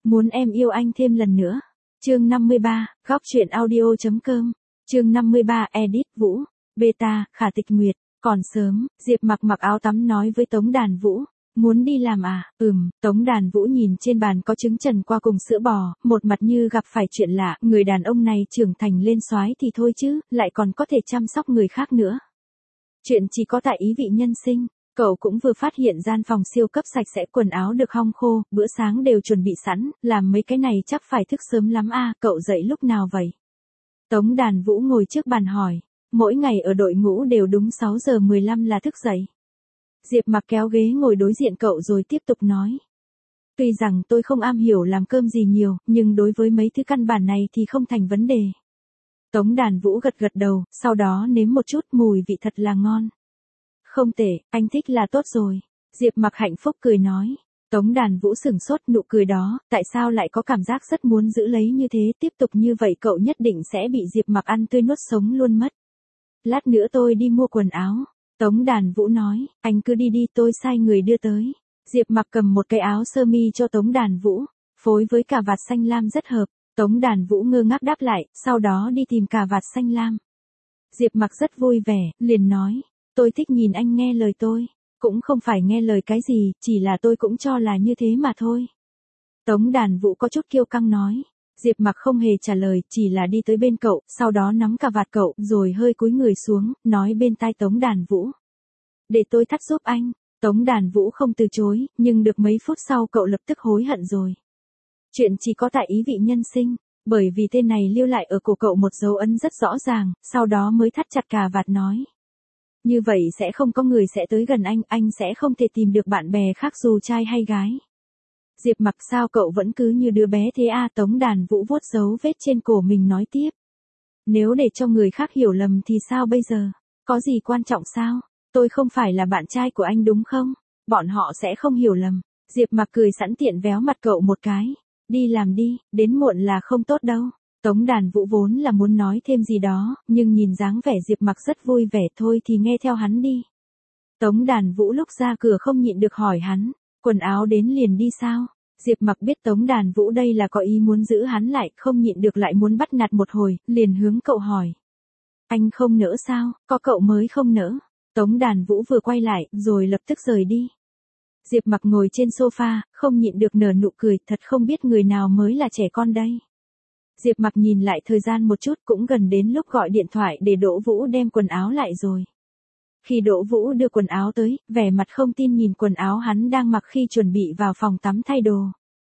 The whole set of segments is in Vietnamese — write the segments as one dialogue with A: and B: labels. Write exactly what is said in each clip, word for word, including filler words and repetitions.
A: Muốn em yêu anh thêm lần nữa. Chương năm mươi ba, góc truyện audio.com. Chương năm mươi ba, edit Vũ, beta, Khả Tịch Nguyệt. Còn sớm, Diệp Mặc mặc áo tắm nói với Tống Đàn Vũ. Muốn đi làm à? Ừm, Tống Đàn Vũ nhìn trên bàn có trứng trần qua cùng sữa bò, một mặt như gặp phải chuyện lạ, người đàn ông này trưởng thành lên soái thì thôi chứ, lại còn có thể chăm sóc người khác nữa. Chuyện chỉ có tại Ý Vị Nhân Sinh. Cậu cũng vừa phát hiện gian phòng siêu cấp sạch sẽ, quần áo được hong khô, bữa sáng đều chuẩn bị sẵn, làm mấy cái này chắc phải thức sớm lắm a, cậu dậy lúc nào vậy? Tống Đàn Vũ ngồi trước bàn hỏi, mỗi ngày ở đội ngũ đều đúng sáu giờ mười lăm là thức dậy. Diệp Mặc kéo ghế ngồi đối diện cậu rồi tiếp tục nói. Tuy rằng tôi không am hiểu làm cơm gì nhiều, nhưng đối với mấy thứ căn bản này thì không thành vấn đề. Tống Đàn Vũ gật gật đầu, sau đó nếm một chút, mùi vị thật là ngon. Không tệ, anh thích là tốt rồi. Diệp Mặc hạnh phúc cười nói. Tống Đàn Vũ sửng sốt nụ cười đó, tại sao lại có cảm giác rất muốn giữ lấy như thế, tiếp tục như vậy cậu nhất định sẽ bị Diệp Mặc ăn tươi nuốt sống luôn mất. Lát nữa tôi đi mua quần áo. Tống Đàn Vũ nói, anh cứ đi đi, tôi sai người đưa tới. Diệp Mặc cầm một cái áo sơ mi cho Tống Đàn Vũ, phối với cà vạt xanh lam rất hợp. Tống Đàn Vũ ngơ ngác đáp lại, sau đó đi tìm cà vạt xanh lam. Diệp Mặc rất vui vẻ, liền nói, tôi thích nhìn anh nghe lời tôi. Cũng không phải nghe lời cái gì, chỉ là tôi cũng cho là như thế mà thôi. Tống Đàn Vũ có chút kiêu căng nói. Diệp Mặc không hề trả lời, chỉ là đi tới bên cậu, sau đó nắm cà vạt cậu, rồi hơi cúi người xuống, nói bên tai Tống Đàn Vũ. Để tôi thắt giúp anh. Tống Đàn Vũ không từ chối, nhưng được mấy phút sau cậu lập tức hối hận rồi. Chuyện chỉ có tại Ý Vị Nhân Sinh, bởi vì tên này lưu lại ở cổ cậu một dấu ấn rất rõ ràng, sau đó mới thắt chặt cà vạt nói. Như vậy sẽ không có người sẽ tới gần anh, anh sẽ không thể tìm được bạn bè khác dù trai hay gái. Diệp Mặc sao cậu vẫn cứ như đứa bé thế a? Tống Đàn Vũ vuốt dấu vết trên cổ mình nói tiếp. Nếu để cho người khác hiểu lầm thì sao bây giờ? Có gì quan trọng sao? Tôi không phải là bạn trai của anh đúng không? Bọn họ sẽ không hiểu lầm. Diệp Mặc cười sẵn tiện véo mặt cậu một cái. Đi làm đi, đến muộn là không tốt đâu. Tống Đàn Vũ vốn là muốn nói thêm gì đó, nhưng nhìn dáng vẻ Diệp Mặc rất vui vẻ, thôi thì nghe theo hắn đi. Tống Đàn Vũ lúc ra cửa không nhịn được hỏi hắn, quần áo đến liền đi sao? Diệp Mặc biết Tống Đàn Vũ đây là có ý muốn giữ hắn lại, không nhịn được lại muốn bắt nạt một hồi, liền hướng cậu hỏi. Anh không nỡ sao, có cậu mới không nỡ. Tống Đàn Vũ vừa quay lại, rồi lập tức rời đi. Diệp Mặc ngồi trên sofa, không nhịn được nở nụ cười, thật không biết người nào mới là trẻ con đây. Diệp Mặc nhìn lại thời gian một chút, cũng gần đến lúc gọi điện thoại để Đỗ Vũ đem quần áo lại rồi. Khi Đỗ Vũ đưa quần áo tới, vẻ mặt không tin nhìn quần áo hắn đang mặc khi chuẩn bị vào phòng tắm thay đồ.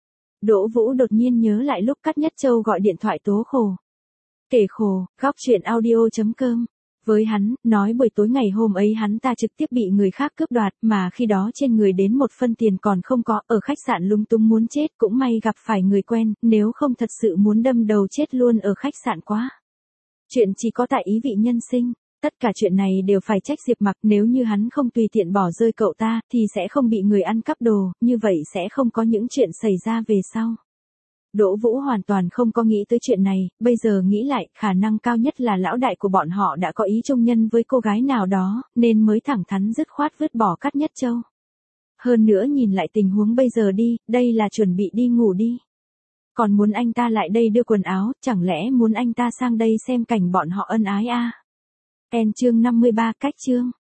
A: Đỗ Vũ đột nhiên nhớ lại lúc Cát Nhất Châu gọi điện thoại tố khổ. Kể khổ, góc truyện audio.com. Với hắn, nói buổi tối ngày hôm ấy hắn ta trực tiếp bị người khác cướp đoạt, mà khi đó trên người đến một phân tiền còn không có, ở khách sạn lúng túng muốn chết, cũng may gặp phải người quen, nếu không thật sự muốn đâm đầu chết luôn ở khách sạn quá. Chuyện chỉ có tại Ý Vị Nhân Sinh, tất cả chuyện này đều phải trách Diệp Mặc, nếu như hắn không tùy tiện bỏ rơi cậu ta, thì sẽ không bị người ăn cắp đồ, như vậy sẽ không có những chuyện xảy ra về sau. Đỗ Vũ hoàn toàn không có nghĩ tới chuyện này, bây giờ nghĩ lại, khả năng cao nhất là lão đại của bọn họ đã có ý chung nhân với cô gái nào đó, nên mới thẳng thắn dứt khoát vứt bỏ Cát Nhất Châu. Hơn nữa nhìn lại tình huống bây giờ đi, đây là chuẩn bị đi ngủ đi. Còn muốn anh ta lại đây đưa quần áo, chẳng lẽ muốn anh ta sang đây xem cảnh bọn họ ân ái a? En chương năm mươi ba cách chương.